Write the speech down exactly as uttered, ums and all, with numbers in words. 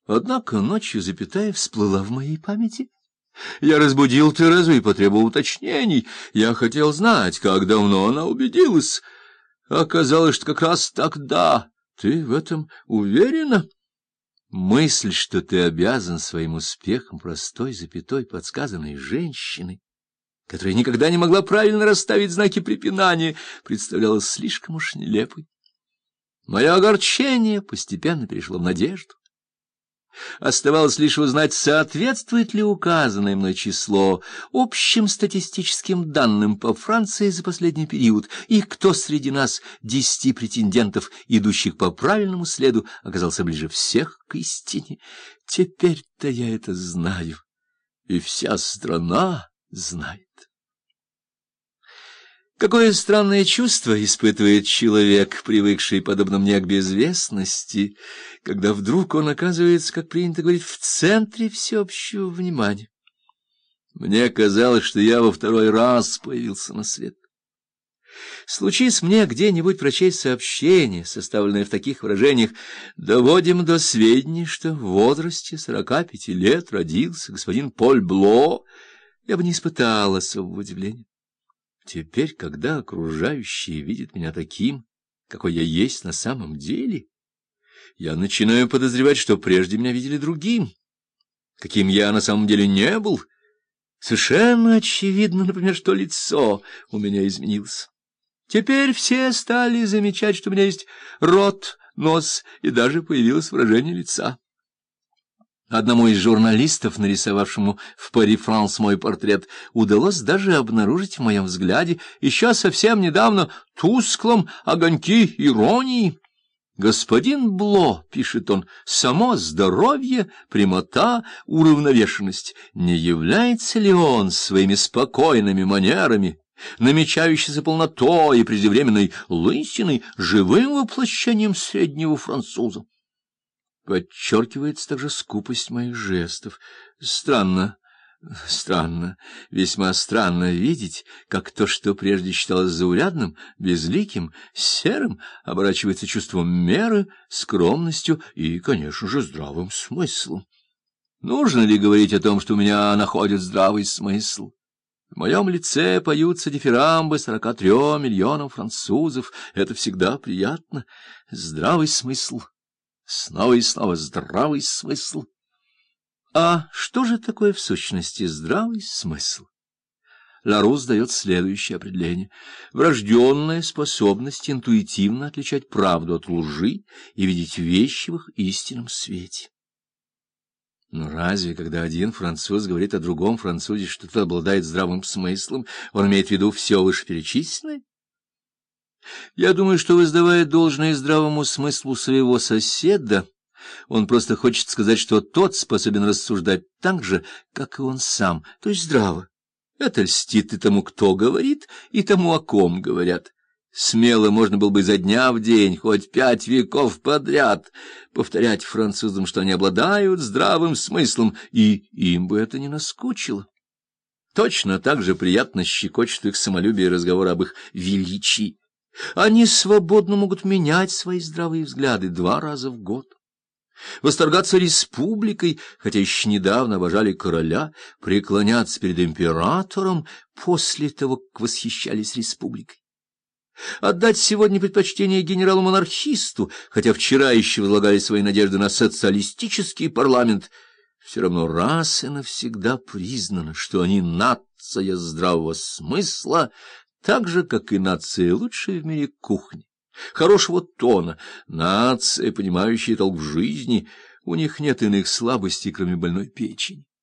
Однако ночью запятая всплыла в моей памяти. Я разбудил Терезу и потребовал уточнений. Я хотел знать, как давно она убедилась. Оказалось, что как раз тогда. Ты в этом уверена? Мысль, что ты обязан своим успехом простой запятой подсказанной женщиной, которая никогда не могла правильно расставить знаки препинания, представлялась слишком уж нелепой. Мое огорчение постепенно перешло в надежду. Оставалось лишь узнать, соответствует ли указанное мной число общим статистическим данным по Франции за последний период, и кто среди нас, десяти претендентов, идущих по правильному следу, оказался ближе всех к истине. Теперь-то я это знаю, и вся страна знает. Какое странное чувство испытывает человек, привыкший, подобно мне, к безвестности, когда вдруг он оказывается, как принято говорить, в центре всеобщего внимания. Мне казалось, что я во второй раз появился на свет. Случись мне где-нибудь прочесть сообщение, составленное в таких выражениях: «Доводим до сведения, что в возрасте сорока пяти лет родился господин Поль Бло», я бы не испытал особого удивления. Теперь, когда окружающие видят меня таким, какой я есть на самом деле, я начинаю подозревать, что прежде меня видели другим, каким я на самом деле не был. Совершенно очевидно, например, что лицо у меня изменилось. Теперь все стали замечать, что у меня есть рот, нос, и даже появилось выражение лица. Одному из журналистов, нарисовавшему в Пари-Франс мой портрет, удалось даже обнаружить в моем взгляде еще совсем недавно тусклом огоньки иронии. «Господин Бло, — пишет он, — само здоровье, прямота, уравновешенность. Не является ли он своими спокойными манерами, намечающейся полнотой и преждевременной лысиной, живым воплощением среднего француза?» Подчеркивается также скупость моих жестов. Странно, странно, весьма странно видеть, как то, что прежде считалось заурядным, безликим, серым, оборачивается чувством меры, скромностью и, конечно же, здравым смыслом. Нужно ли говорить о том, что у меня находит здравый смысл? В моем лице поются дифирамбы сорока трем миллионам французов. Это всегда приятно. Здравый смысл. Снова и снова здравый смысл. А что же такое в сущности здравый смысл? Ларус дает следующее определение: врожденная способность интуитивно отличать правду от лжи и видеть вещи в их истинном свете. Но разве, когда один француз говорит о другом французе, что тот обладает здравым смыслом, он имеет в виду все вышеперечисленное? Я думаю, что, воздавая должное здравому смыслу своего соседа, он просто хочет сказать, что тот способен рассуждать так же, как и он сам, то есть здраво. Это льстит и тому, кто говорит, и тому, о ком говорят. Смело можно было бы изо дня в день, хоть пять веков подряд, повторять французам, что они обладают здравым смыслом, и им бы это не наскучило. Точно так же приятно щекочет их самолюбие разговор об их величии. Они свободно могут менять свои здравые взгляды два раза в год. Восторгаться республикой, хотя еще недавно обожали короля, преклоняться перед императором после того, как восхищались республикой. Отдать сегодня предпочтение генералу-монархисту, хотя вчера еще возлагали свои надежды на социалистический парламент, все равно раз и навсегда признано, что они нация здравого смысла, так же, как и нация лучшая в мире кухни, хорошего тона, нация, понимающая толк в жизни. У них нет иных слабостей, кроме больной печени.